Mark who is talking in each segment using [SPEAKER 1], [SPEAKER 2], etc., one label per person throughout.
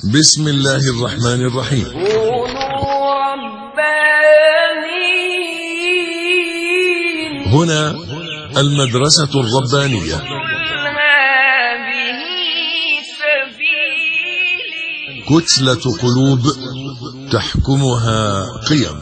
[SPEAKER 1] بسم الله الرحمن الرحيم.
[SPEAKER 2] كونوا ربانيين.
[SPEAKER 1] هنا المدرسة الربانية.
[SPEAKER 2] هذه سبيلي.
[SPEAKER 1] كتلة قلوب تحكمها قيم.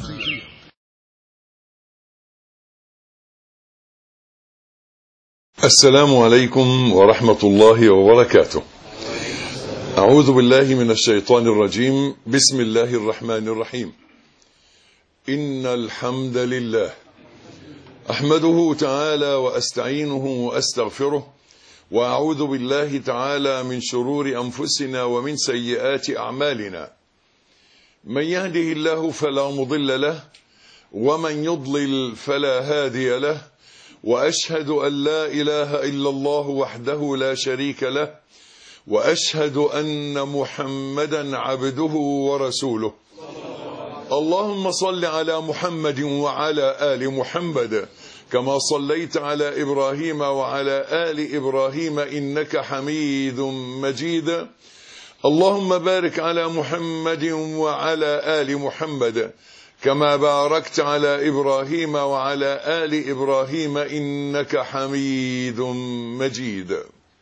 [SPEAKER 1] السلام عليكم ورحمة الله وبركاته. أعوذ بالله من الشيطان الرجيم. بسم الله الرحمن الرحيم. إن الحمد لله أحمده تعالى وأستعينه وأستغفره، وأعوذ بالله تعالى من شرور أنفسنا ومن سيئات أعمالنا. من يهده الله فلا مضل له، ومن يضلل فلا هادي له، وأشهد أن لا إله إلا الله وحده لا شريك له، وأشهد أن محمدا عبده ورسوله. اللهم صل على محمد وعلى آل محمد كما صليت على إبراهيم وعلى آل إبراهيم إنك حميد مجيد. اللهم بارك على محمد وعلى آل محمد كما باركت على إبراهيم وعلى آل إبراهيم إنك حميد مجيد.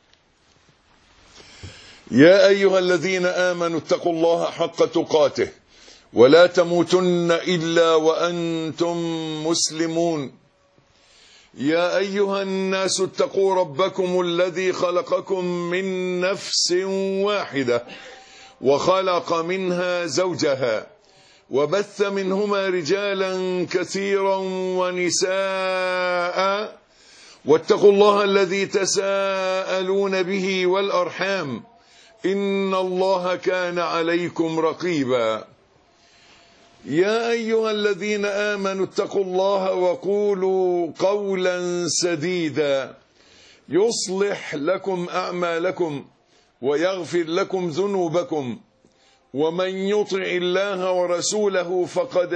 [SPEAKER 1] يا أيها الذين آمنوا اتقوا الله حق تقاته ولا تموتن إلا وأنتم مسلمون. يا أيها الناس اتقوا ربكم الذي خلقكم من نفس واحدة وخلق منها زوجها وبث منهما رجالا كثيرا ونساء، واتقوا الله الذي تساءلون به والأرحام إن الله كان عليكم رقيبا. يا أيها الذين آمنوا اتقوا الله وقولوا قولا سديدا يصلح لكم أعمالكم ويغفر لكم ذنوبكم، ومن يطع الله ورسوله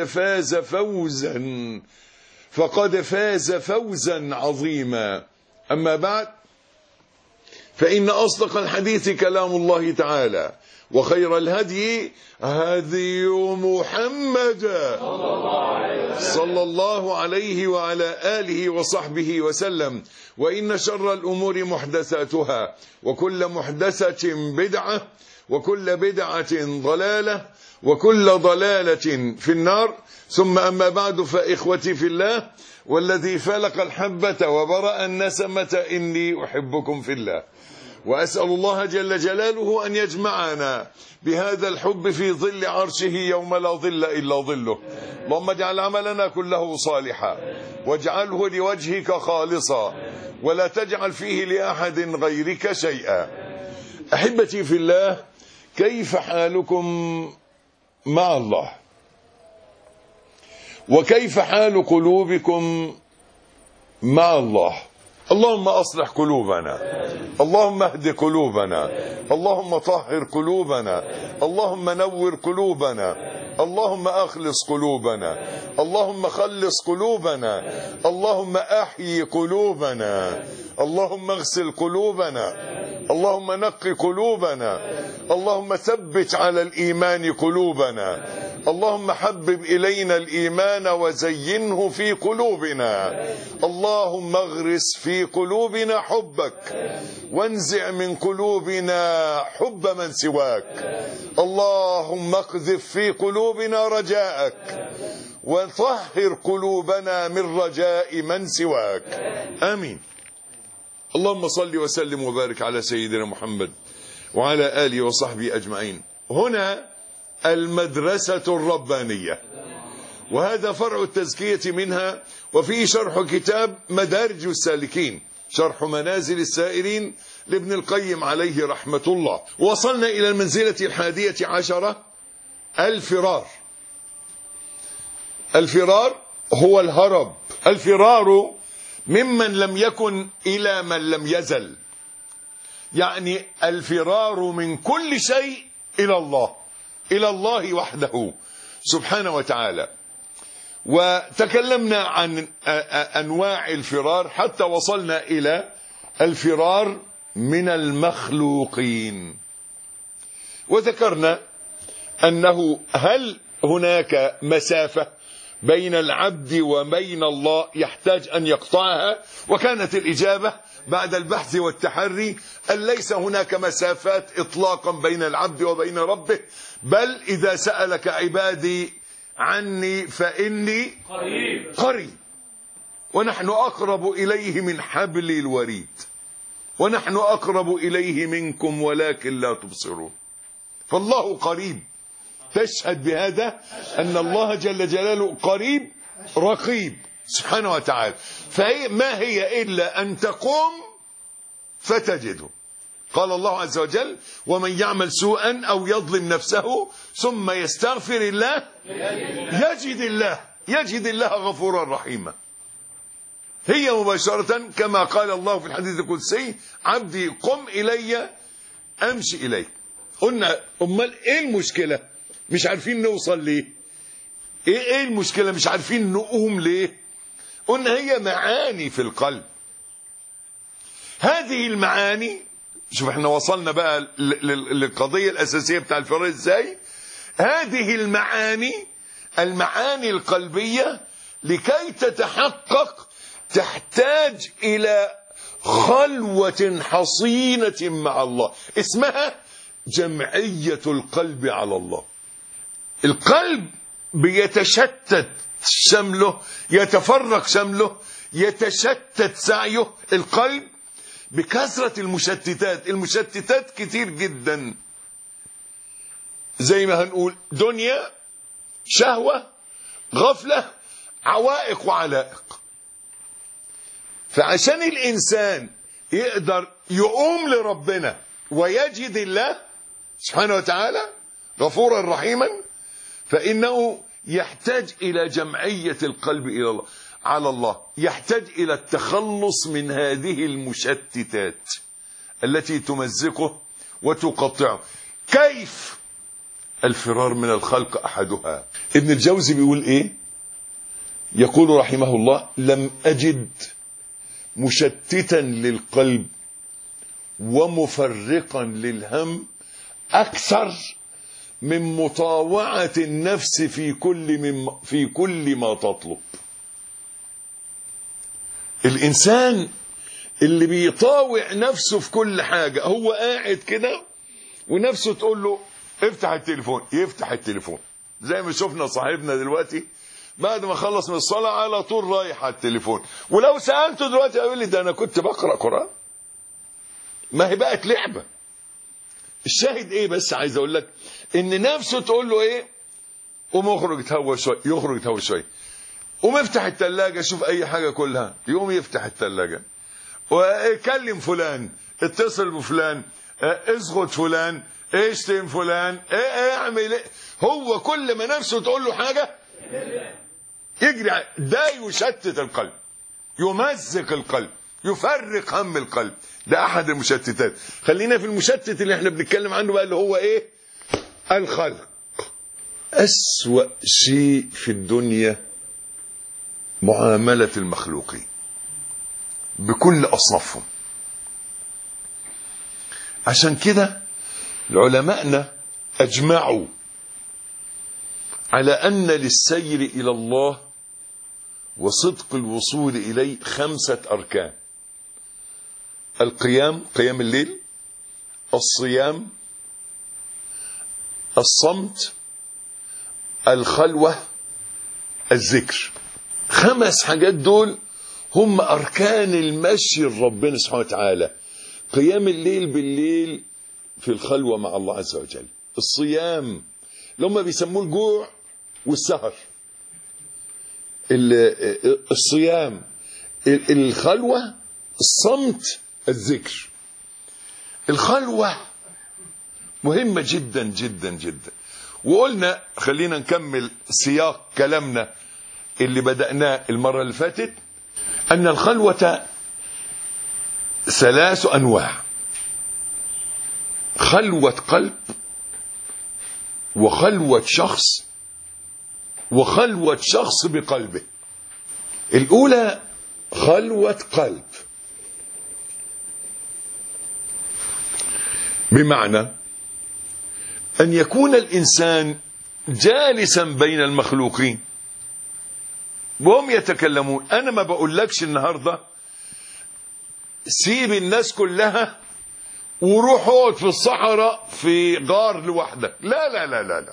[SPEAKER 1] فقد فاز فوزا عظيما. أما بعد، فإن أصدق الحديث كلام الله تعالى، وخير الهدي هدي محمد صلى الله عليه وعلى آله وصحبه وسلم. وإن شر الأمور محدثاتها، وكل محدثة بدعة، وكل بدعة ضلالة، وكل ضلالة في النار. ثم أما بعد، فإخوتي في الله والذي فلق الحبة وبرأ النسمة إني أحبكم في الله، وأسأل الله جل جلاله أن يجمعنا بهذا الحب في ظل عرشه يوم لا ظل إلا ظله. اللهم اجعل عملنا كله صالحا، واجعله لوجهك خالصا، ولا تجعل فيه لأحد غيرك شيئا. أحبتي في الله، كيف حالكم مع الله؟ وكيف حال قلوبكم مع الله؟ اللهم أصلح قلوبنا، اللهم اهد قلوبنا، اللهم طهر قلوبنا، اللهم نور قلوبنا، اللهم أخلص قلوبنا، اللهم خلص قلوبنا، اللهم أحيي قلوبنا، اللهم اغسل قلوبنا، اللهم نقي قلوبنا، اللهم ثبت على الإيمان قلوبنا، اللهم حبب إلينا الإيمان وزينه في قلوبنا، اللهم اغرس في قلوبنا حبك، وانزع من قلوبنا حب من سواك، اللهم اقذف في قلوبنا رجاءك، وطهر قلوبنا من رجاء من سواك. آمين. اللهم صل وسلم وبارك على سيدنا محمد وعلى آله وصحبه أجمعين. هنا المدرسة الربانية، وهذا فرع التزكية منها، وفيه شرح كتاب مدارج السالكين، شرح منازل السائرين لابن القيم عليه رحمة الله. وصلنا إلى المنزلة 11، الفرار. الفرار هو الهرب، الفرار ممن لم يكن إلى من لم يزل، يعني الفرار من كل شيء إلى الله، إلى الله وحده سبحانه وتعالى. وتكلمنا عن أنواع الفرار حتى وصلنا إلى الفرار من المخلوقين. وذكرنا أنه هل هناك مسافة بين العبد وبين الله يحتاج أن يقطعها؟ وكانت الإجابة بعد البحث والتحري أن ليس هناك مسافات إطلاقا بين العبد وبين ربه، بل إذا سألك عبادي عني فإني قريب ونحن أقرب إليه من حبل الوريد ونحن أقرب إليه منكم ولكن لا تبصرون. فالله قريب، تشهد بهذا أن الله جل جلاله قريب رقيب سبحانه وتعالى. فما هي إلا أن تقوم فتجده. قال الله عز وجل: ومن يعمل سوءا أو يظلم نفسه ثم يستغفر الله يجد الله غفورا رحيما. هي مباشرة كما قال الله في الحديث القدسي: عبدي قم إلي أمشي إليك. قلنا أمال إيه المشكلة؟ مش عارفين نوصل ليه؟ إيه المشكلة؟ مش عارفين نقوم ليه؟ قلنا هي معاني في القلب. هذه المعاني، شوف احنا وصلنا بقى للقضية الأساسية بتاع الفرار ازاي. هذه المعاني القلبية لكي تتحقق تحتاج إلى خلوة حصينة مع الله اسمها جمعية القلب على الله. القلب بيتشتت شمله، يتفرق شمله، يتشتت سعيه. القلب بكثرة المشتتات كتير جدا، زي ما هنقول دنيا، شهوة، غفلة، عوائق وعلائق. فعشان الإنسان يقدر يقوم لربنا ويجد الله سبحانه وتعالى غفورا رحيما، فإنه يحتاج إلى جمعية القلب إلى الله على الله، يحتاج إلى التخلص من هذه المشتتات التي تمزقه وتقطعه. كيف؟ الفرار من الخلق أحدها. ابن الجوزي بيقول إيه؟ يقول رحمه الله: لم أجد مشتتا للقلب ومفرقا للهم أكثر من مطاوعة النفس في كل ما تطلب. الإنسان اللي بيطاوع نفسه في كل حاجة، هو قاعد كده ونفسه تقول له افتح التليفون، يفتح التليفون. زي ما شفنا صاحبنا دلوقتي بعد ما خلص من الصلاة على طول رايح على التليفون، ولو سألته دلوقتي يقول لي ده أنا كنت بقرأ قرآن. ما هي بقت لعبة. الشاهد ايه؟ بس عايز اقول لك ان نفسه تقول له ايه؟ قوم اخرج تهوى شويه، يخرج يتهوى شويه. قوم افتح الثلاجه شوف اي حاجه كلها، يقوم يفتح الثلاجه. وكلم فلان، اتصل بفلان، اسغط فلان، اشتم فلان، اعمل ايه. هو كل ما نفسه تقول له حاجه يجري. ده يشتت القلب، يمزق القلب، يفرق هم القلب. ده احد المشتتات. خلينا في المشتت اللي احنا بنتكلم عنه بقى، اللي هو ايه؟ الخلق. اسوأ شيء في الدنيا معاملة المخلوقين بكل اصنافهم. عشان كده علماءنا اجمعوا على ان للسير الى الله وصدق الوصول إليه 5 أركان: القيام، قيام الليل، الصيام، الصمت، الخلوة، الذكر. 5 حاجات دول هم أركان المشي لربنا سبحانه وتعالى. قيام الليل بالليل في الخلوة مع الله عز وجل. الصيام اللي هم بيسموه الجوع والسهر. الصيام، الخلوة، الصمت، الذكر. الخلوة مهمة جدا جدا جدا. وقلنا خلينا نكمل سياق كلامنا اللي بدأناه المرة اللي فاتت، أن الخلوة 3 أنواع: خلوة قلب، وخلوة شخص، وخلوة شخص بقلبه. الأولى خلوة قلب، بمعنى أن يكون الإنسان جالسا بين المخلوقين وهم يتكلمون. أنا ما بقولكش النهاردة سيب الناس كلها وروح اقعد في الصحراء في غار لوحدك، لا لا لا لا لا.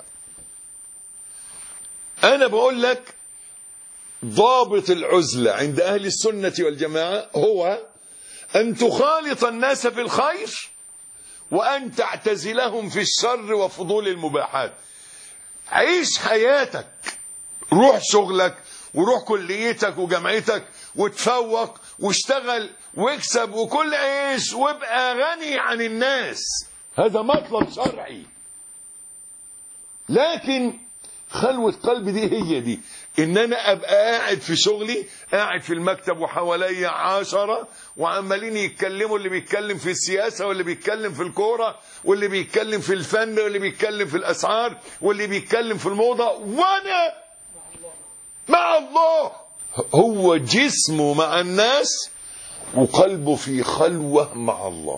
[SPEAKER 1] أنا بقول لك ضابط العزلة عند أهل السنة والجماعة هو أن تخالط الناس في الخير وأن تعتزلهم في الشر وفضول المباحات. عيش حياتك، روح شغلك وروح كليتك وجامعتك وتفوق واشتغل واكسب وكل عيش وابقى غني عن الناس، هذا مطلب شرعي. لكن خلوة قلبي دي هي دي، ان انا ابقى قاعد في شغلي، قاعد في المكتب وحواليا 10 وعمالين يتكلموا، اللي بيتكلم في السياسة واللي بيتكلم في الكورة واللي بيتكلم في الفن واللي بيتكلم في الاسعار واللي بيتكلم في الموضة، وانا مع الله. هو جسمه مع الناس وقلبه في خلوة مع الله.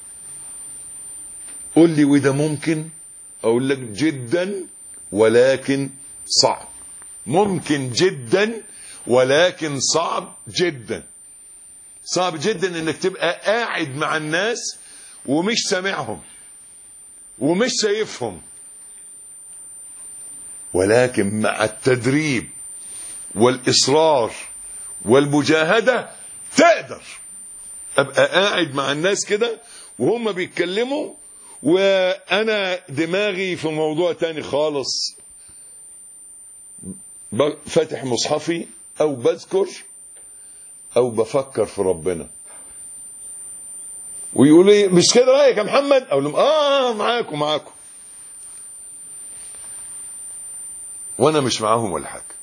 [SPEAKER 1] قل لي وده ممكن؟ اقول لك جدا ولكن صعب. ممكن جدا ولكن صعب جدا. صعب جدا انك تبقى قاعد مع الناس ومش سامعهم ومش شايفهم، ولكن مع التدريب والإصرار والمجاهدة تقدر. أبقى قاعد مع الناس كده وهم بيتكلموا وأنا دماغي في موضوع تاني خالص، فاتح مصحفي أو بذكر أو بفكر في ربنا، ويقولوا لي مش كده رأيك يا محمد؟ أقول لهم معاكم وأنا مش معاهم ولا حاجة،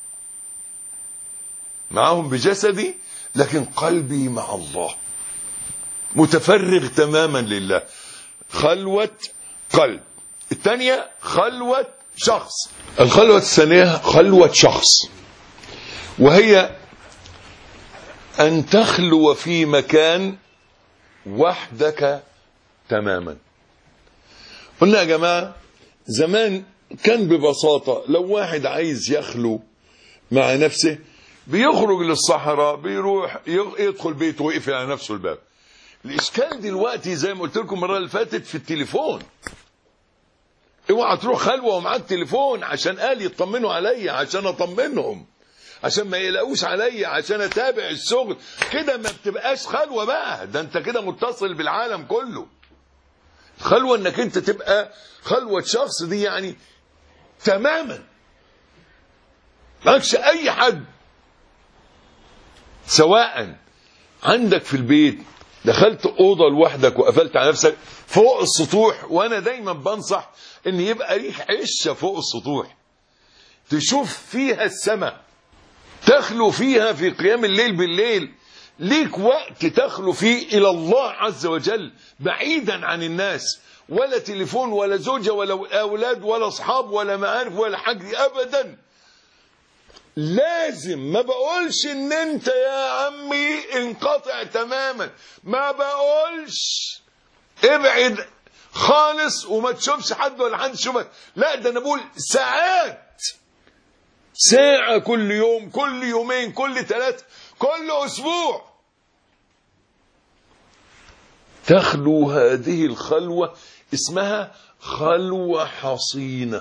[SPEAKER 1] معاهم بجسدي لكن قلبي مع الله، متفرغ تماما لله. خلوة قلب. الثانية خلوة شخص. الخلوة الثانية خلوة شخص، وهي أن تخلو في مكان وحدك تماما. قلنا يا جماعة زمان كان ببساطة لو واحد عايز يخلو مع نفسه بيخرج للصحراء، بيروح يدخل بيته ويقفل على نفسه الباب. الإشكال دلوقتي زي ما قلت لكم المرة اللي فاتت في التليفون. اوعى تروح خلوة ومعاك تليفون عشان قال يطمنوا عليا، عشان اطمنهم، عشان ما يقلقوش عليا، عشان اتابع الشغل. كده ما بتبقاش خلوة بقى، ده انت كده متصل بالعالم كله. خلوة انك انت تبقى خلوة شخص، دي يعني تماما معكش اي حد، سواء عندك في البيت دخلت اوضه لوحدك وقفلت على نفسك فوق السطوح. وانا دايما بنصح ان يبقى ليك عشه فوق السطوح تشوف فيها السماء، تخلو فيها في قيام الليل بالليل، ليك وقت تخلو فيه الى الله عز وجل بعيدا عن الناس، ولا تليفون ولا زوجه ولا اولاد ولا اصحاب ولا معارف ولا حاجه ابدا. لازم، ما بقولش ان انت يا عمي انقطع تماما، ما بقولش ابعد خالص وما تشوفش حد ولا حد يشوفك، لا، ده انا بقول ساعات، ساعة كل يوم، كل يومين، كل 3، كل اسبوع تخلو. هذه الخلوة اسمها خلوة حصينة،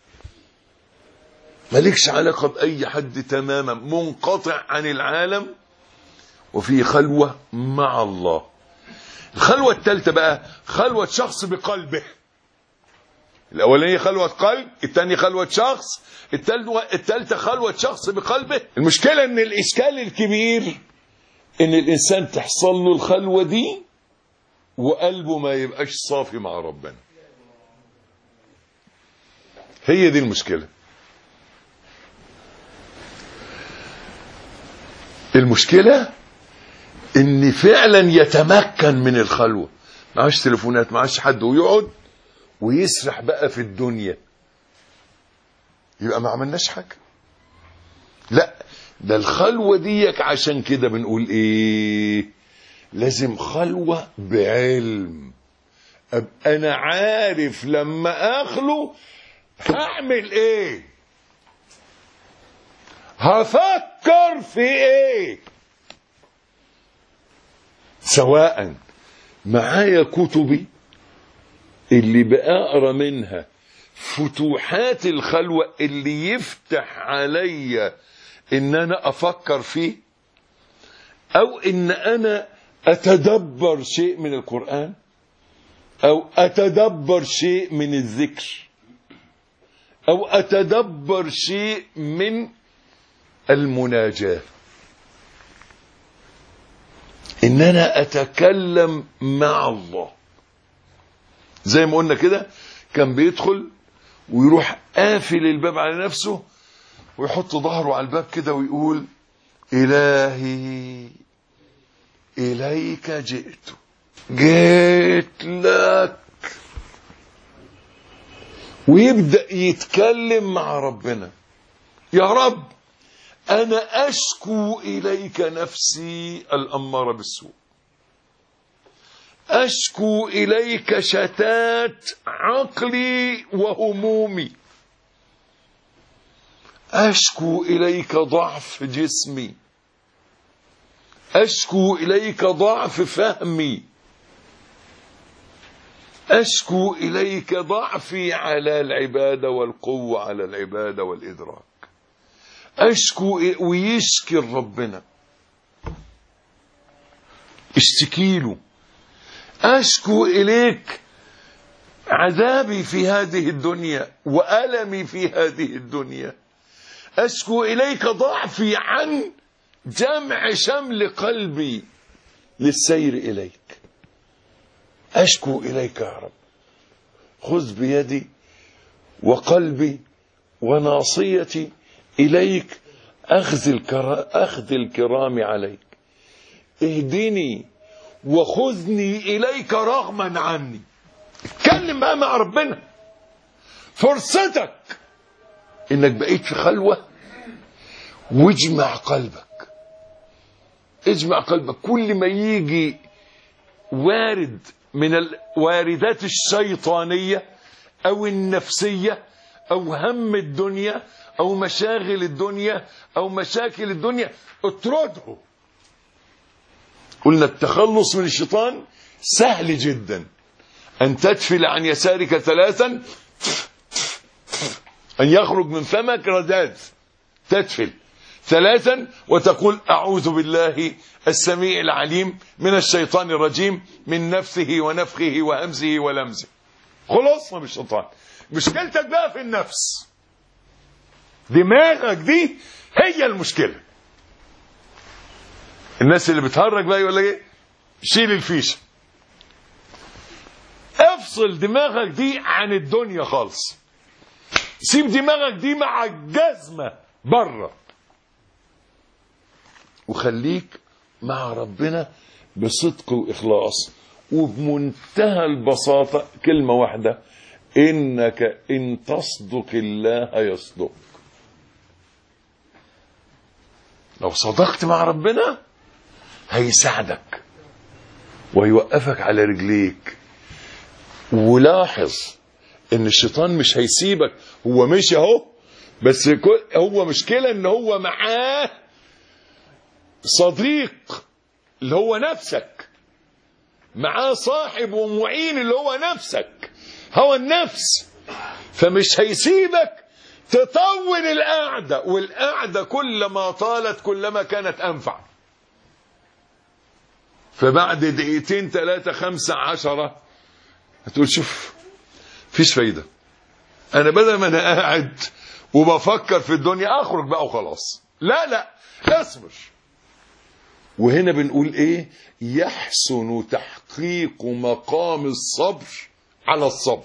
[SPEAKER 1] مالكش علاقة بأي حد تماما، منقطع عن العالم وفي خلوة مع الله. الخلوة الثالثة بقى خلوة شخص بقلبه. الأولانية خلوة قلب، الثانية خلوة شخص، الثالثة خلوة شخص بقلبه. المشكلة ان الإشكال الكبير ان الإنسان تحصل له الخلوة دي وقلبه ما يبقاش صافي مع ربنا. هي دي المشكلة. المشكلة ان فعلا يتمكن من الخلوة، معاش تليفونات، معاش حد، ويقعد ويسرح بقى في الدنيا، يبقى ما عملناش حاجة. لا، ده الخلوة ديك عشان كده بنقول ايه؟ لازم خلوة بعلم. ابقى انا عارف لما اخلو هعمل ايه، هفكر في ايه. سواء معايا كتبي اللي بقرا منها فتوحات الخلوة اللي يفتح عليا ان انا افكر فيه، او ان انا اتدبر شيء من القرآن، او اتدبر شيء من الذكر، او اتدبر شيء من المناجاة، ان انا اتكلم مع الله. زي ما قلنا كده، كان بيدخل ويروح قافل الباب على نفسه ويحط ظهره على الباب كده ويقول إلهي إليك جئت لك، ويبدأ يتكلم مع ربنا. يا رب أنا أشكو إليك نفسي الأمارة بالسوء، أشكو إليك شتات عقلي وهمومي، أشكو إليك ضعف جسمي، أشكو إليك ضعف فهمي، أشكو إليك ضعفي على العبادة والقوة على العبادة والإدراك. أشكو ويشكي ربنا، اشتكيله. أشكو إليك عذابي في هذه الدنيا وألمي في هذه الدنيا، أشكو إليك ضعفي عن جمع شمل قلبي للسير إليك. أشكو إليك يا رب، خذ بيدي وقلبي وناصيتي إليك، أخذ الكرام عليك، اهدني وخذني إليك رغما عني. اتكلم بقى مع ربنا، فرصتك انك بقيت في خلوة، واجمع قلبك، اجمع قلبك. كل ما يجي وارد من الواردات الشيطانية او النفسية او هم الدنيا او مشاغل الدنيا او مشاكل الدنيا، اطرده. قلنا التخلص من الشيطان سهل جدا، أن تدفل عن يسارك 3، أن يخرج من فمك رذاذ، تدفل 3 وتقول أعوذ بالله السميع العليم من الشيطان الرجيم من نفسه ونفخه وهمزه ولمزه. خلصنا من الشيطان. مشكلتك بقى في النفس، دماغك دي هي المشكلة. الناس اللي بتهرج بقى يقول لك ايه، شيل الفيشه، افصل دماغك دي عن الدنيا خالص، سيب دماغك دي مع الجزمه بره، وخليك مع ربنا بصدق واخلاص وبمنتهى البساطه. كلمه واحده، انك ان تصدق الله يصدق. لو صدقت مع ربنا هيساعدك ويوقفك على رجليك. ولاحظ ان الشيطان مش هيسيبك، هو ماشي اهو، بس هو مشكلة ان هو معاه صديق اللي هو نفسك، معاه صاحب ومعين اللي هو نفسك، هو النفس. فمش هيسيبك تطول القعدة، والقعدة كلما طالت كلما كانت أنفع. فبعد 2 3 5 10 هتقول شوف فيش فايدة، أنا بدل ما أنا قاعد وبفكر في الدنيا أخرج بقى وخلاص. لا اصبر. وهنا بنقول إيه؟ يحسن تحقيق مقام الصبر على الصبر.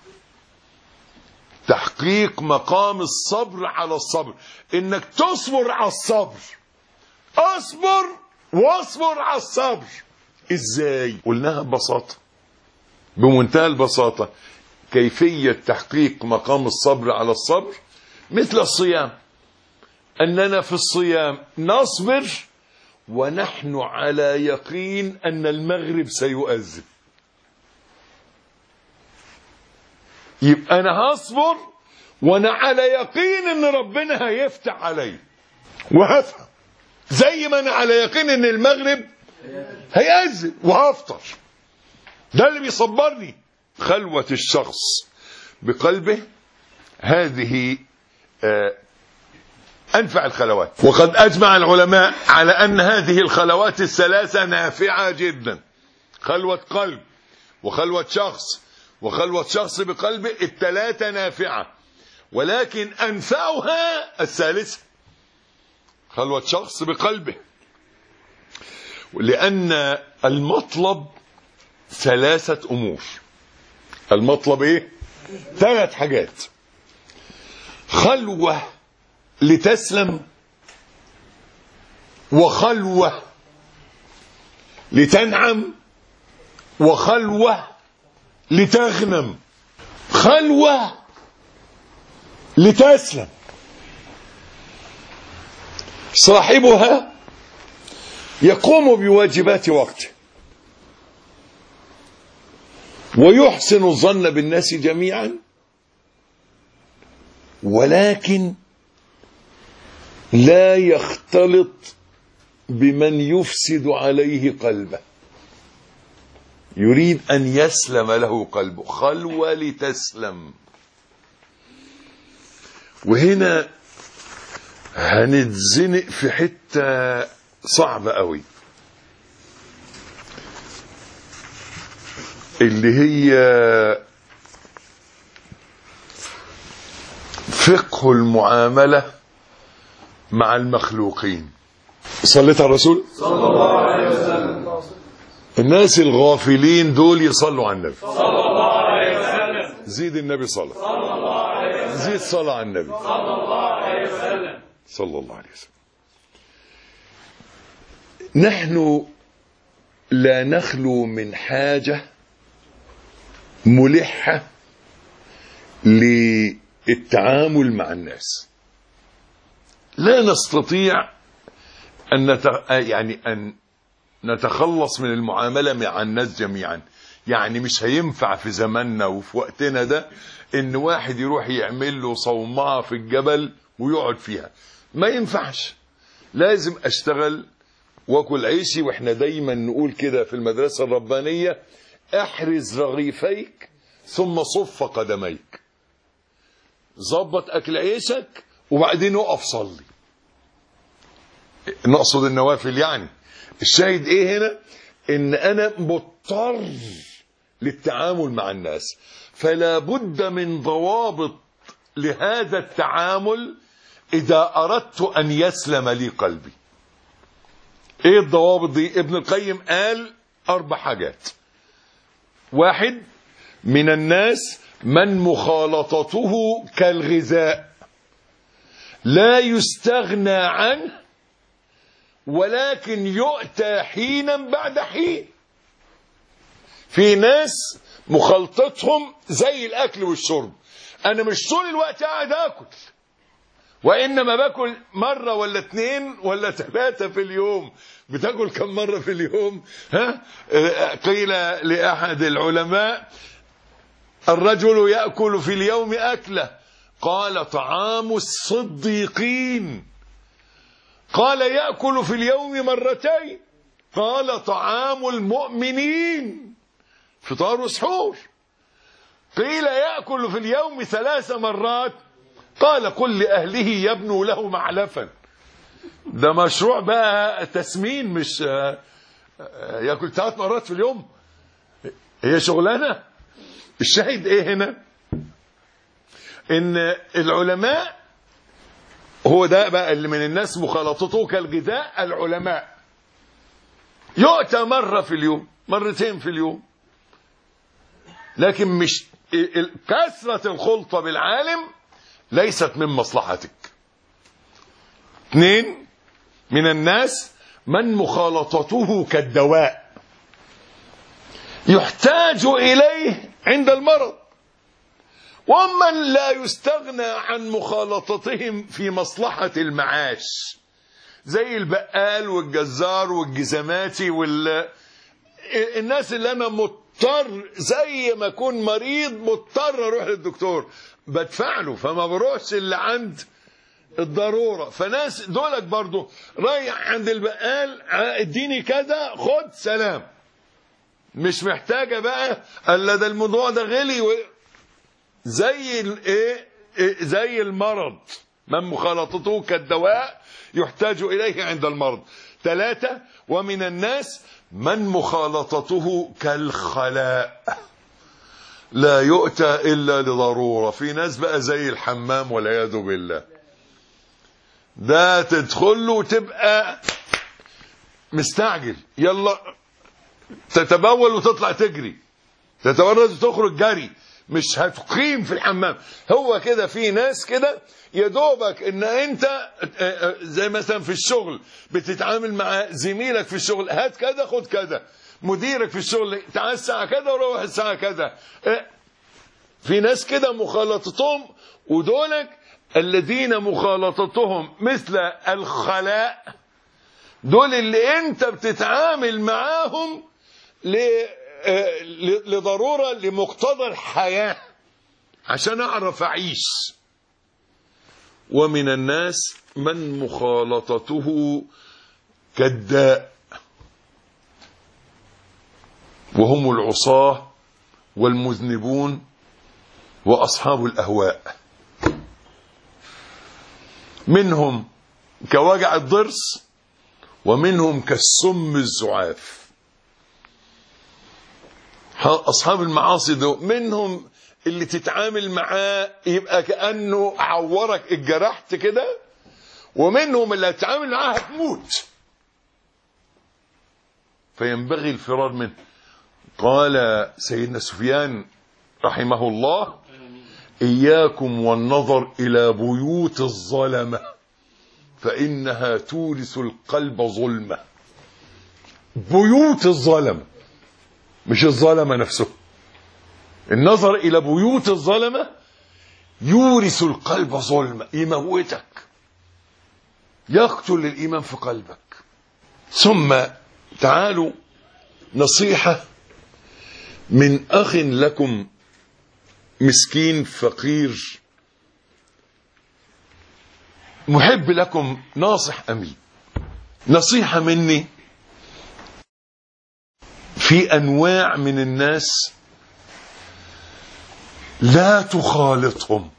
[SPEAKER 1] تحقيق مقام الصبر على الصبر، إنك تصبر على الصبر. أصبر واصبر على الصبر. إزاي؟ قلناها ببساطة، بمنتهى البساطة. كيفية تحقيق مقام الصبر على الصبر مثل الصيام، أننا في الصيام نصبر ونحن على يقين أن المغرب سيؤذن. يبقى أنا هصبر وأنا على يقين إن ربنا هيفتح علي وهفهم، زي ما أنا على يقين إن المغرب هيأذن وهفطر. ده اللي بيصبرني. خلوة الشخص بقلبه هذه أنفع الخلوات، وقد أجمع العلماء على أن هذه الخلوات الثلاثة نافعة جدا. خلوة قلب وخلوة شخص وخلوة شخص بقلبه، الثلاثة نافعة، ولكن أنفعها الثالثة خلوة شخص بقلبه، لأن المطلب ثلاثة أمور. المطلب إيه؟ 3 حاجات: خلوة لتسلم، وخلوة لتنعم، وخلوة لتغنم. خلوة لتسلم صاحبها يقوم بواجبات وقته ويحسن الظن بالناس جميعا، ولكن لا يختلط بمن يفسد عليه قلبه، يريد أن يسلم له قلبه. خلوة لتسلم. وهنا هنتزنق في حتة صعبة قوي، اللي هي فقه المعاملة مع المخلوقين. صليت على الرسول صلى الله عليه وسلم. الناس الغافلين دول يصلوا على النبي صلى الله عليه وسلم. زيد النبي صلى الله عليه وسلم. زيد صلاة على النبي صلى الله عليه وسلم. صلى الله عليه وسلم. نحن لا نخلو من حاجة ملحة للتعامل مع الناس. لا نستطيع أن نتخلص من المعاملة مع الناس جميعا. يعني مش هينفع في زماننا وفي وقتنا ده إن واحد يروح يعمل له صومعة في الجبل ويقعد فيها، ما ينفعش. لازم أشتغل واكل عيشي. واحنا دايما نقول كده في المدرسة الربانية: احرز رغيفيك ثم صف قدميك. ظبط اكل عيشك وبعدين اقف صلي. نقصد النوافل يعني. الشاهد ايه هنا؟ ان انا مضطر للتعامل مع الناس، فلا بد من ضوابط لهذا التعامل اذا اردت ان يسلم لي قلبي. ايه الضوابط دي؟ ابن القيم قال 4 حاجات. 1: من الناس من مخالطته كالغذاء لا يستغنى عنه، ولكن يؤتى حينا بعد حين. في ناس مخالطتهم زي الاكل والشرب. انا مش طول الوقت قاعد اكل، وانما باكل مرة ولا 2 ولا 3 في اليوم. بتاكل كم مرة في اليوم؟ قيل لأحد العلماء: الرجل يأكل في اليوم أكلة. قال: طعام الصديقين. قال: يأكل في اليوم 2 مرتين. قال: طعام المؤمنين، فطار وسحور. قيل: يأكل في اليوم 3 مرات. قال: قل لأهله يبنوا له معلفا. ده مشروع بقى تسمين، مش يأكل 3 مرات في اليوم. هي شغلانة. الشاهد ايه هنا؟ ان العلماء، هو ده بقى اللي من الناس مخالطته كالغذاء. العلماء يؤتى مرة في اليوم، 2 مرات في اليوم، لكن مش كثرة الخلطة بالعالم ليست من مصلحتك. 2: من الناس من مخالطته كالدواء يحتاج إليه عند المرض، ومن لا يستغنى عن مخالطتهم في مصلحة المعاش، زي البقال والجزار والجزماتي الناس اللي أنا مضطر، زي ما اكون مريض مضطر اروح للدكتور بدفع له، فما بروحش اللي عند الضرورة. فناس دولك برضو رايح عند البقال اديني كذا خد سلام، مش محتاجة بقى الا ده الموضوع ده غلي زي الايه، زي المرض، من مخالطته كالدواء يحتاج اليه عند المرض. 3 ومن الناس من مخالطته كالخلاء لا يؤتى الا لضرورة. في ناس بقى زي الحمام والعياذ بالله، ده تدخل له وتبقى مستعجل، يلا تتبول وتطلع تجري، تتورد وتخرج جري، مش هتقيم في الحمام. هو كده في ناس كده يا دوبك ان انت زي مثلا في الشغل بتتعامل مع زميلك في الشغل، هات كذا خد كذا، مديرك في الشغل تعال الساعه كذا وروح الساعه كذا. في ناس كده مخالطتهم، ودولك الذين مخالطتهم مثل الخلاء، دول اللي انت بتتعامل معاهم لضرورة، لمقتضى الحياة عشان اعرف اعيش. ومن الناس من مخالطته كالداء، وهم العصاة والمذنبون واصحاب الاهواء. منهم كوجع الضرس، ومنهم كالسم الزعاف. أصحاب المعاصي دول منهم اللي تتعامل معاه يبقى كأنه عورك اتجرحت كده، ومنهم اللي تتعامل معاه هتموت، فينبغي الفرار منه. قال سيدنا سفيان رحمه الله: إياكم والنظر إلى بيوت الظلمة فإنها تورث القلب ظلمة. بيوت الظلمة مش الظلمة نفسه، النظر إلى بيوت الظلمة يورث القلب ظلمة، يموتك، يقتل الإيمان في قلبك. ثم تعالوا نصيحة من أخ لكم مسكين فقير محب لكم ناصح أمين. نصيحة مني في أنواع من الناس لا تخالطهم،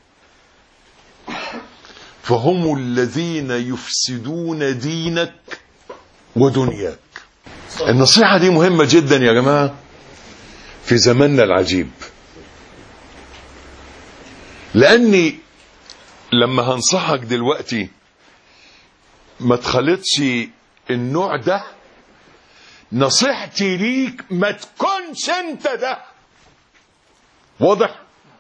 [SPEAKER 1] فهم الذين يفسدون دينك ودنياك. النصيحة دي مهمة جدا يا جماعة في زماننا العجيب، لأني لما هنصحك دلوقتي ما تخلطش النوع ده، نصيحتي ليك ما تكونش انت ده. واضح؟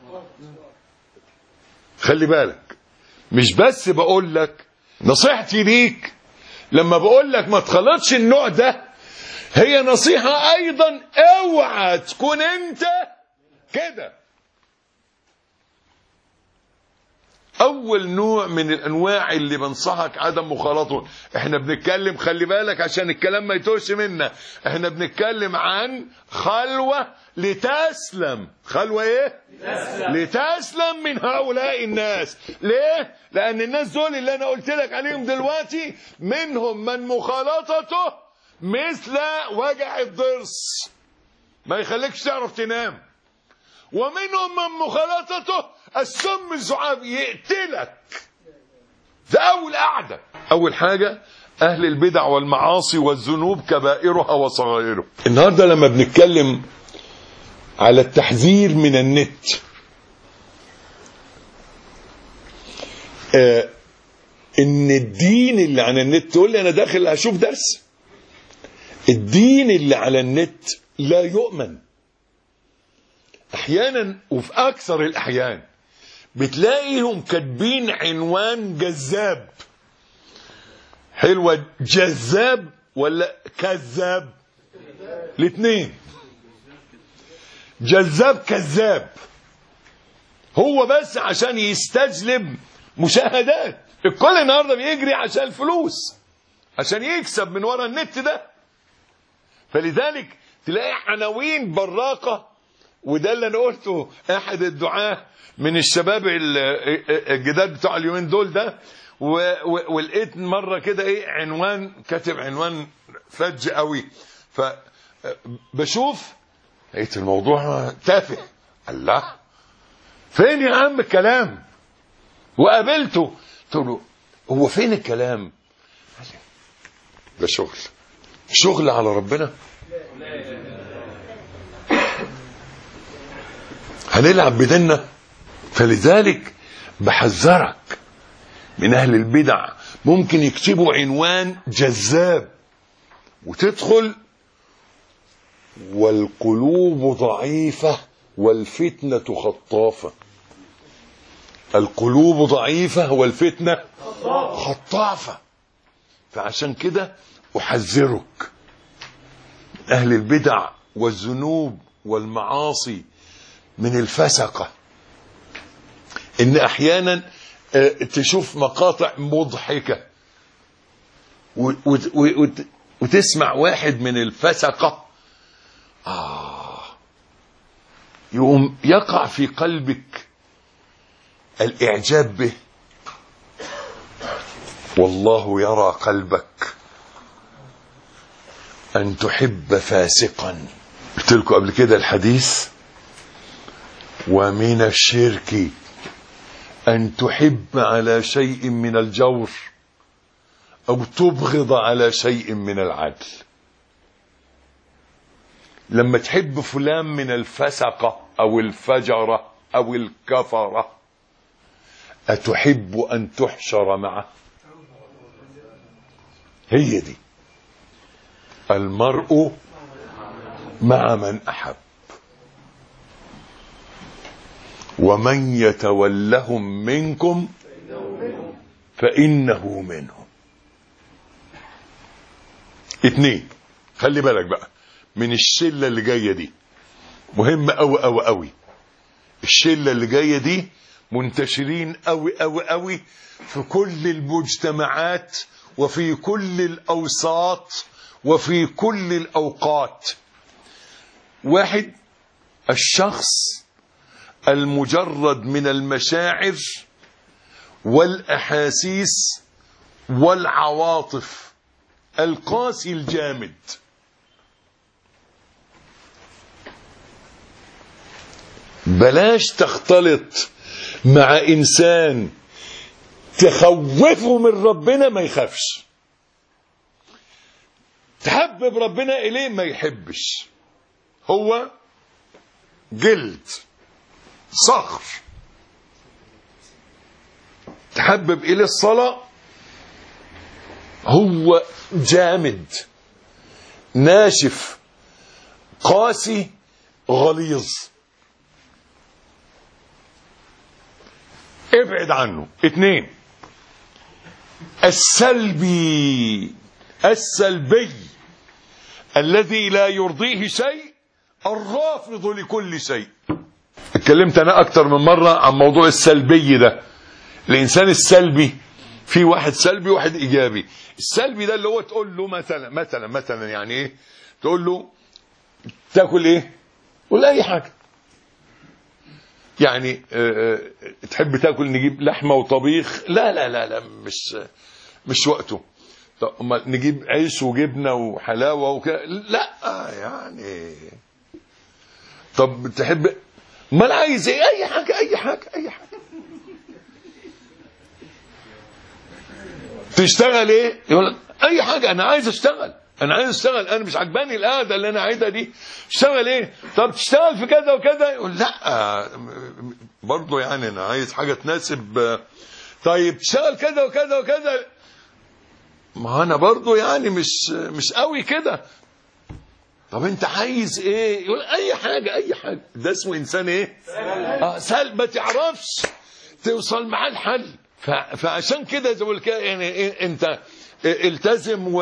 [SPEAKER 1] خلي بالك، مش بس بقول لك نصيحتي ليك لما بقول لك ما تخلطش النوع ده، هي نصيحة ايضا اوعى تكون انت كده. اول نوع من الانواع اللي بنصحك عدم مخالطه، احنا بنتكلم خلي بالك عشان الكلام ما يتوهش منا، احنا بنتكلم عن خلوة لتسلم. خلوة ايه؟ لتسلم من هؤلاء الناس. ليه؟ لان الناس دول اللي انا قلت لك عليهم دلوقتي منهم من مخالطته مثل وجع الضرس، ما يخليكش تعرف تنام، ومنهم من مخالطته السم الزعاف، يقتلك. ده أول قعدة. أول حاجة أهل البدع والمعاصي والذنوب كبائرها وصغائرها. النهاردة لما بنتكلم على التحذير من النت، إن الدين اللي على النت، تقول لي أنا داخل هشوف درس، الدين اللي على النت لا يؤمن. أحيانا وفي أكثر الأحيان بتلاقيهم كاتبين عنوان جذاب. حلوة جذاب ولا كذاب؟ الاثنين. جذاب كذاب، هو بس عشان يستجلب مشاهدات. الكل النهارده بيجري عشان الفلوس، عشان يكسب من ورا النت ده. فلذلك تلاقي عناوين براقة. وده اللي انا قلته، احد الدعاة من الشباب الجداد بتوع اليومين دول ده، ولقيت مرة كده ايه عنوان، كاتب عنوان فج قوي، فبشوف لقيت الموضوع تافه. الله، فين يا عم الكلام؟ وقابلته قلت له هو فين الكلام؟ ده شغل على ربنا. هنلعب بديننا. فلذلك بحذرك من اهل البدع، ممكن يكتبوا عنوان جذاب وتدخل والقلوب ضعيفة والفتنة خطافة. القلوب ضعيفة والفتنة خطافة. فعشان كده أحذرك أهل البدع والذنوب والمعاصي من الفسقة. إن أحيانا تشوف مقاطع مضحكة وتسمع واحد من الفسقة يقوم يقع في قلبك الإعجاب به. والله يرى قلبك أن تحب فاسقا. قلت لكم قبل كده الحديث: ومن الشرك أن تحب على شيء من الجور أو تبغض على شيء من العدل. لما تحب فلان من الفسقة أو الفجرة أو الكفرة، أتحب أن تحشر معه؟ هي دي المرء مع من أحب، ومن يتولهم منكم فإنه منهم. 2. خلي بالك بقى من الشلة اللي جاية دي، مهمة أوي أوي أوي. الشلة اللي جاية دي منتشرين أوي أوي أوي في كل المجتمعات وفي كل الأوساط وفي كل الأوقات. 1. الشخص المجرد من المشاعر والأحاسيس والعواطف، القاسي الجامد. بلاش تختلط مع إنسان تخوفه من ربنا ما يخافش، تحبب ربنا إليه ما يحبش. هو جلد صخر. تحبب إليه الصلاة، هو جامد ناشف قاسي غليظ. ابعد عنه. 2. السلبي الذي لا يرضيه شيء، الرافض لكل شيء. اتكلمت انا اكتر من مرة عن موضوع السلبي ده. الانسان السلبي، في واحد سلبي وواحد ايجابي. السلبي ده اللي هو تقول له مثلا يعني ايه، تقول له تاكل ايه، قول اي حاجة. يعني تحب تاكل نجيب لحمة وطبيخ؟ لا لا لا لا، مش وقته. طب نجيب عيش وجبنة وحلاوة وكده؟ لا يعني. طب تحب، ما انا عايز ايه؟ اي حاجة. تشتغل ايه؟ يقول اي حاجة، انا عايز اشتغل، انا مش عجباني القعده اللي انا قاعدها دي. اشتغل ايه؟ طب تشتغل في كذا وكذا؟ يقول لا برضه يعني انا عايز حاجه تناسب. طيب تشتغل كذا وكذا وكذا، ما انا برضه يعني مش قوي كده. طب انت عايز ايه؟ يقول اي حاجه. ده اسمه انسان ايه؟ سلب. ما تعرفش توصل معاه الحل. فعشان كده زي ما بقول كده، يعني انت التزم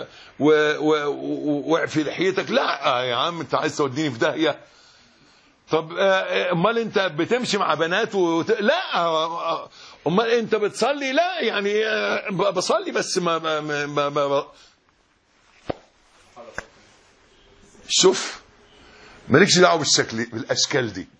[SPEAKER 1] واعفي لحيتك. لا يا عم، انت عايز توديني في داهيه. طب امال انت بتمشي مع بنات لا. امال انت بتصلي؟ لا يعني بصلي بس ما شوف، مالكش دعوه بالاشكال دي.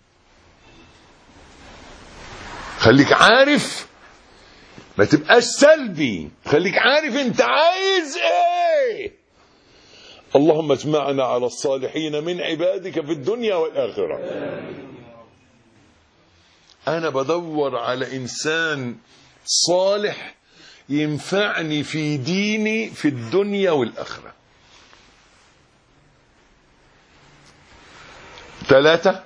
[SPEAKER 1] خليك عارف، ما تبقاش سلبي، خليك عارف انت عايز ايه. اللهم اجمعنا على الصالحين من عبادك في الدنيا والآخرة. انا بدور على انسان صالح ينفعني في ديني في الدنيا والآخرة. 3